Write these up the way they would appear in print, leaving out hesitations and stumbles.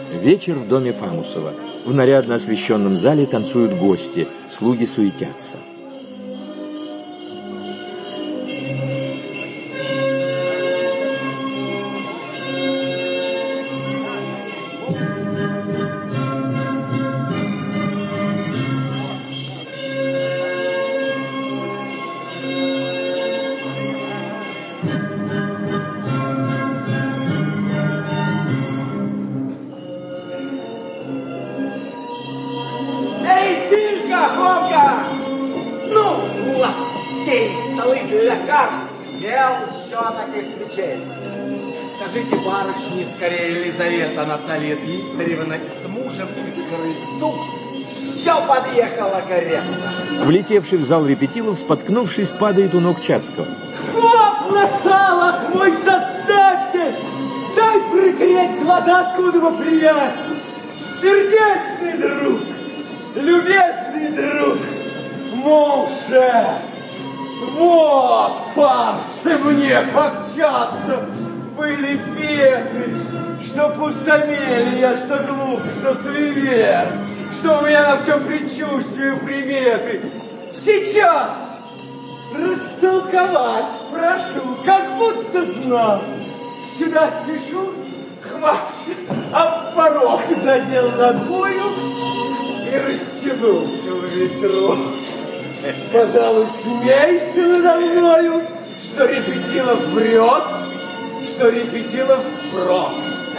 Вечер в доме Фамусова. В нарядно освещенном зале танцуют гости, слуги суетятся. Скажите, барышни, скорее, Елизавета Наталья Дмитриевна и с мужем и к крыльцу. Все подъехала карета. Влетевший в зал Репетилов, споткнувшись, падает у ног Чацкого. Вот лошалах мой создатель! Дай протереть глаза, откуда вы, приятель! Сердечный друг, любезный друг, муж! Вот фарсы мне, как часто были петы, что пустомелия, что глуп, что суевер, что у меня на все предчувствие приметы. Сейчас растолковать прошу, как будто знал. Сюда спешу, хватит, об порог задел ногою и растянулся во весь рост. Пожалуй, смейся надо мною, что Репетилов врет, что Репетилов прост.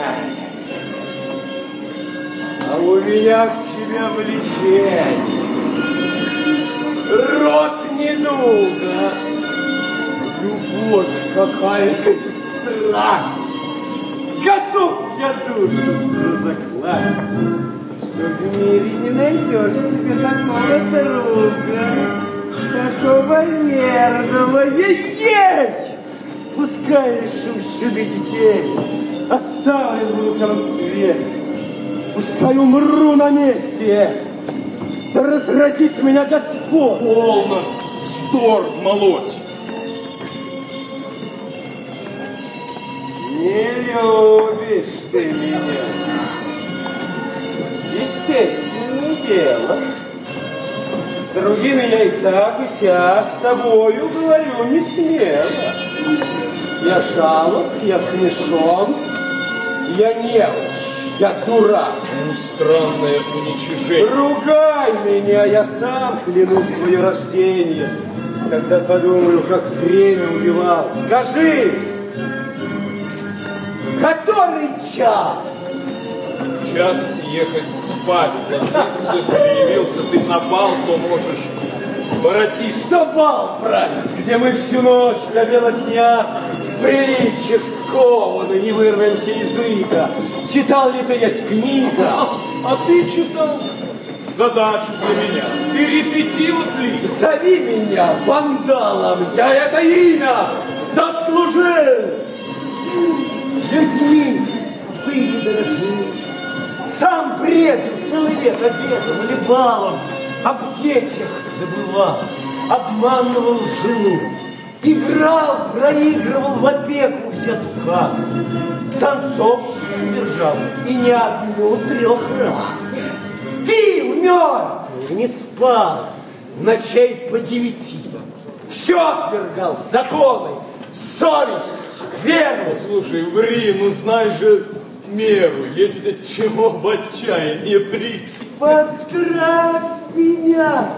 А у меня к тебе влечение, рот недуга, любовь какая-то, страсть. Готов я душу разокласть, что в мире не найдешь себе такого друга, такого верного. Ей-ей! Пускай шумщины детей оставим в лучшем свете, пускай умру на месте, да разразит меня Господь. Полно вздор молоть. Не любишь ты меня. Естественное дело. С другими я и так, и сяк, с тобою говорю не смело. Я жалок, я смешон, я неуч, я дурак. Странное уничижение. Ругай меня, я сам клянусь свое рождение, когда подумаю, как время убивал. Скажи, который час? Час ехать спать, ложиться, явился ты на бал, то можешь воротиться. Что бал, братец, где мы всю ночь до бела дня в притчах скованы, не вырвемся из дуика. Читал ли ты есть книга? А ты читал задачу для меня. Ты Репетилов ли? Зови меня вандалом, я это имя заслужил. Людьми стыд дорожил. Сам бредил целый век обедом или балом, об детях забывал, обманывал жену, играл, проигрывал в опеку взяту казу, танцовщицу держал и не одну 3 раз. Пил мертвый, не спал, ночей по 9. Все отвергал, законы, совесть, веру. Слушай, ври, ну знай же меру, если от чего в отчаяние прийти. Поздравь меня!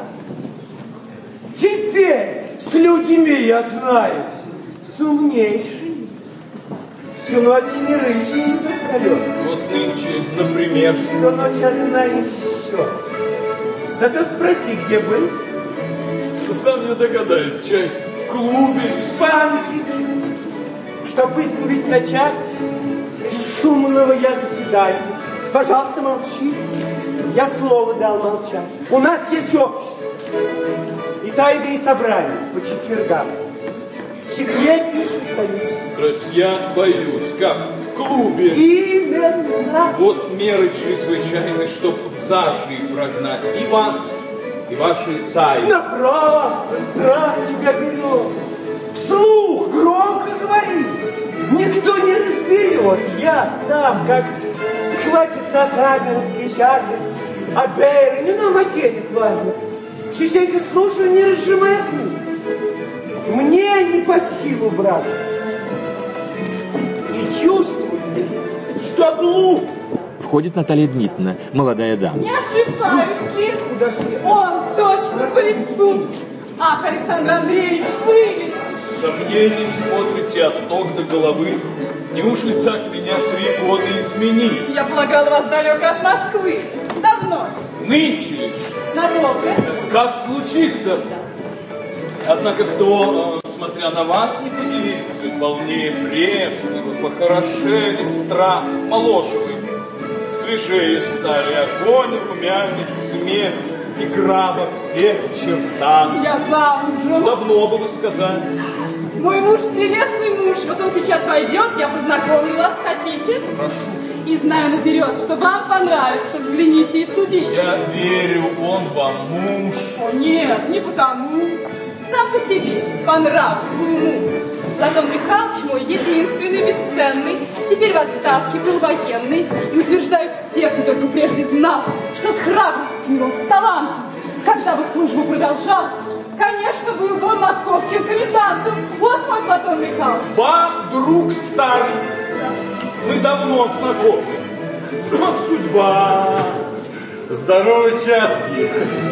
Теперь с людьми я знаю, сумнейший. Всю ночь не рыщи напролет. Вот нынче, например. Что ночь одна и все. Зато спроси, где был. Сам не догадаюсь, чай в клубе. Банки. Чтоб исповедь начать, из шумного я заседания. Пожалуйста, молчи. Я слово дал молчать. У нас есть общество. И тайга, и собрание по четвергам. Секретнейший союз. Брать, я боюсь, как в клубе. Именно. Вот меры чрезвычайны, чтоб в зажи прогнать и вас, и ваши тайны. Напрасно, страх тебя берет. Вслух громко говори. Никто не разберет. Я сам, как хватится камер, кричали, а Бейер, не нам о денег важно. Частенько слушаю, не разжимая книг. Мне не под силу, брат. И чувствую, что глуп. Входит Наталья Дмитриевна, молодая дама. Не ошибаюсь ли? Он точно по лицу. Ах, Александр Андреевич, вы! С сомнением смотрите от ног до головы. Неужели так меня 3 года изменили? Я полагала вас далеко от Москвы. Давно. Нынче лишь. Надолго. Как случится? Однако кто, смотря на вас, не подивится, полнее прежнего, похорошели, страх, моложе вы. Свежее стали огонь, румянец, смех, игра во всех чертах. Я замужем. Давно бы вы сказали. Мой муж прелестный муж. Вот он сейчас войдет, я познакомлю вас, хотите? Прошу. И знаю наперед, что вам понравится. Взгляните и судите. Я верю, он вам муж. О, нет, не потому. Сам по себе, по нраву, по уму. Платон Михайлович мой единственный, бесценный, теперь в отставке, был военный. И утверждают все, кто только прежде знал, что с храбростью его, с талантом, когда бы службу продолжал, конечно, был бы он московским комендантом. Вот мой Платон Михайлович. Вам, друг старый, мы давно знакомы. Вот судьба. Здорово, Чацкий.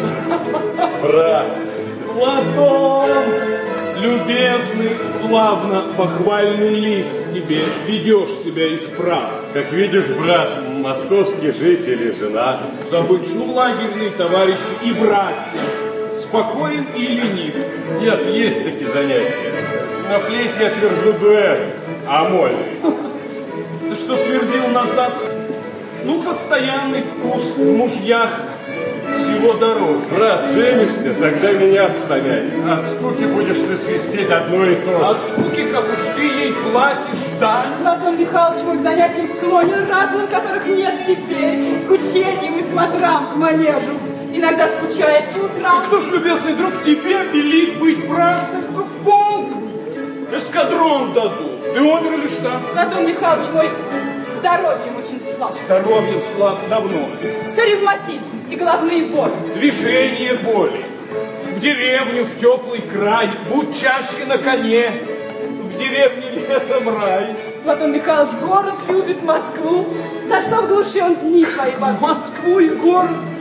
Брат. Платон, любезный, славно, похвальный лист тебе, ведешь себя исправно. Как видишь, брат, московский житель и жена. Забычу лагерные товарищи и братья, спокоен и ленив. Нет, есть такие занятия. На флейте я твержу дуэт, а мольный. Ты что твердил назад? Ну, постоянный вкус в мужьях всего дороже. Брат, женишься, тогда меня вспоминай. От скуки будешь ты свистеть одно и то же. От скуки, как уж ты ей платишь, да? Платон Михайлович мой к занятиям склонен разным, которых нет теперь, к учениям и смотрам, к манежу. Иногда скучает по утрам. И кто ж, любезный друг, тебе велит быть братцем в полк? Эскадрон дадут. Ты умер или что? Платон Михайлович мой здоровьем очень слаб. Здоровьем слаб давно. Все ревматизм и головные боли. Движение боли. В деревню, в теплый край, будь чаще на коне. В деревне летом рай. Платон Михайлович город любит, Москву. За что в глуши он дни свои погубит? Москву и город